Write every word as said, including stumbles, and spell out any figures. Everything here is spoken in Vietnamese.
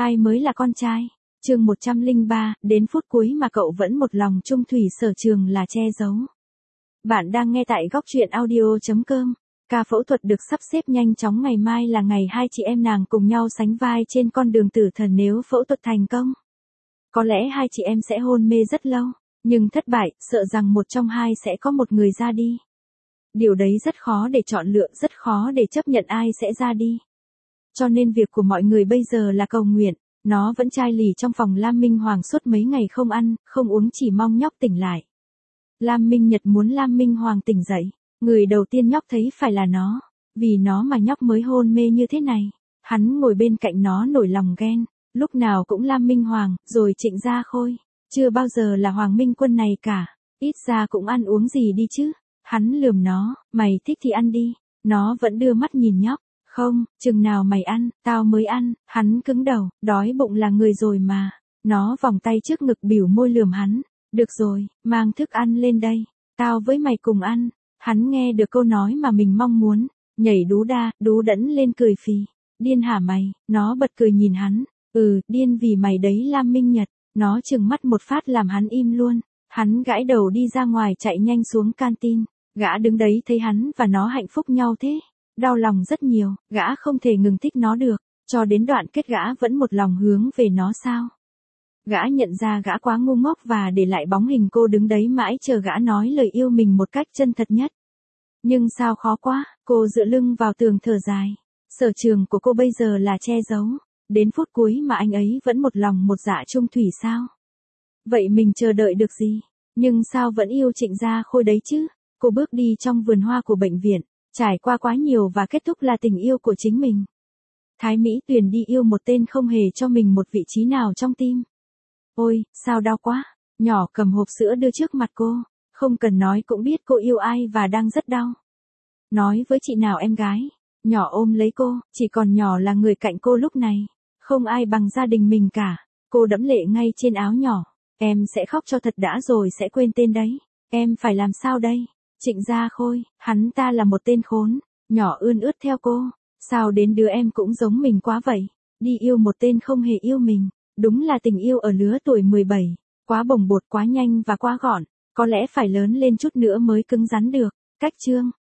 Ai mới là con trai? Chương một trăm lẻ ba, đến phút cuối mà cậu vẫn một lòng chung thủy sở trường là che giấu. Bạn đang nghe tại góc truyện audio chấm com. Ca phẫu thuật được sắp xếp nhanh chóng, ngày mai là ngày hai chị em nàng cùng nhau sánh vai trên con đường tử thần nếu phẫu thuật thành công. Có lẽ hai chị em sẽ hôn mê rất lâu, nhưng thất bại, sợ rằng một trong hai sẽ có một người ra đi. Điều đấy rất khó để chọn lựa, rất khó để chấp nhận ai sẽ ra đi. Cho nên việc của mọi người bây giờ là cầu nguyện. Nó vẫn chai lì trong phòng Lam Minh Hoàng suốt mấy ngày không ăn, không uống, chỉ mong nhóc tỉnh lại. Lam Minh Nhật muốn Lam Minh Hoàng tỉnh dậy. Người đầu tiên nhóc thấy phải là nó. Vì nó mà nhóc mới hôn mê như thế này. Hắn ngồi bên cạnh nó nổi lòng ghen. Lúc nào cũng Lam Minh Hoàng, rồi Trịnh Gia Khôi. Chưa bao giờ là Hoàng Minh Quân này cả. Ít ra cũng ăn uống gì đi chứ. Hắn lườm nó, mày thích thì ăn đi. Nó vẫn đưa mắt nhìn nhóc. Không, chừng nào mày ăn, tao mới ăn. Hắn cứng đầu, đói bụng là người rồi mà. Nó vòng tay trước ngực bỉu môi lườm hắn. Được rồi, mang thức ăn lên đây. Tao với mày cùng ăn. Hắn nghe được câu nói mà mình mong muốn. Nhảy đú đa, đú đẫn lên cười phì. Điên hả mày? Nó bật cười nhìn hắn. Ừ, điên vì mày đấy Lam Minh Nhật. Nó trừng mắt một phát làm hắn im luôn. Hắn gãi đầu đi ra ngoài, chạy nhanh xuống canteen. Gã đứng đấy thấy hắn và nó hạnh phúc nhau thế. Đau lòng rất nhiều, gã không thể ngừng thích nó được, cho đến đoạn kết gã vẫn một lòng hướng về nó sao. Gã nhận ra gã quá ngu ngốc và để lại bóng hình cô đứng đấy mãi chờ gã nói lời yêu mình một cách chân thật nhất. Nhưng sao khó quá, cô dựa lưng vào tường thở dài. Sở trường của cô bây giờ là che giấu, đến phút cuối mà anh ấy vẫn một lòng một dạ chung thủy sao. Vậy mình chờ đợi được gì, nhưng sao vẫn yêu Trịnh Gia Khôi đấy chứ. Cô bước đi trong vườn hoa của bệnh viện. Trải qua quá nhiều và kết thúc là tình yêu của chính mình. Thái Mỹ Tuyền đi yêu một tên không hề cho mình một vị trí nào trong tim. Ôi, sao đau quá. Nhỏ cầm hộp sữa đưa trước mặt cô. Không cần nói cũng biết cô yêu ai và đang rất đau. Nói với chị nào em gái. Nhỏ ôm lấy cô, chỉ còn nhỏ là người cạnh cô lúc này. Không ai bằng gia đình mình cả. Cô đẫm lệ ngay trên áo nhỏ. Em sẽ khóc cho thật đã rồi sẽ quên tên đấy. Em phải làm sao đây? Trịnh Gia Khôi, hắn ta là một tên khốn. Nhỏ ươn ướt theo cô. Sao đến đứa em cũng giống mình quá vậy? Đi yêu một tên không hề yêu mình. Đúng là tình yêu ở lứa tuổi mười bảy. Quá bồng bột, quá nhanh và quá gọn. Có lẽ phải lớn lên chút nữa mới cứng rắn được. Cách chương.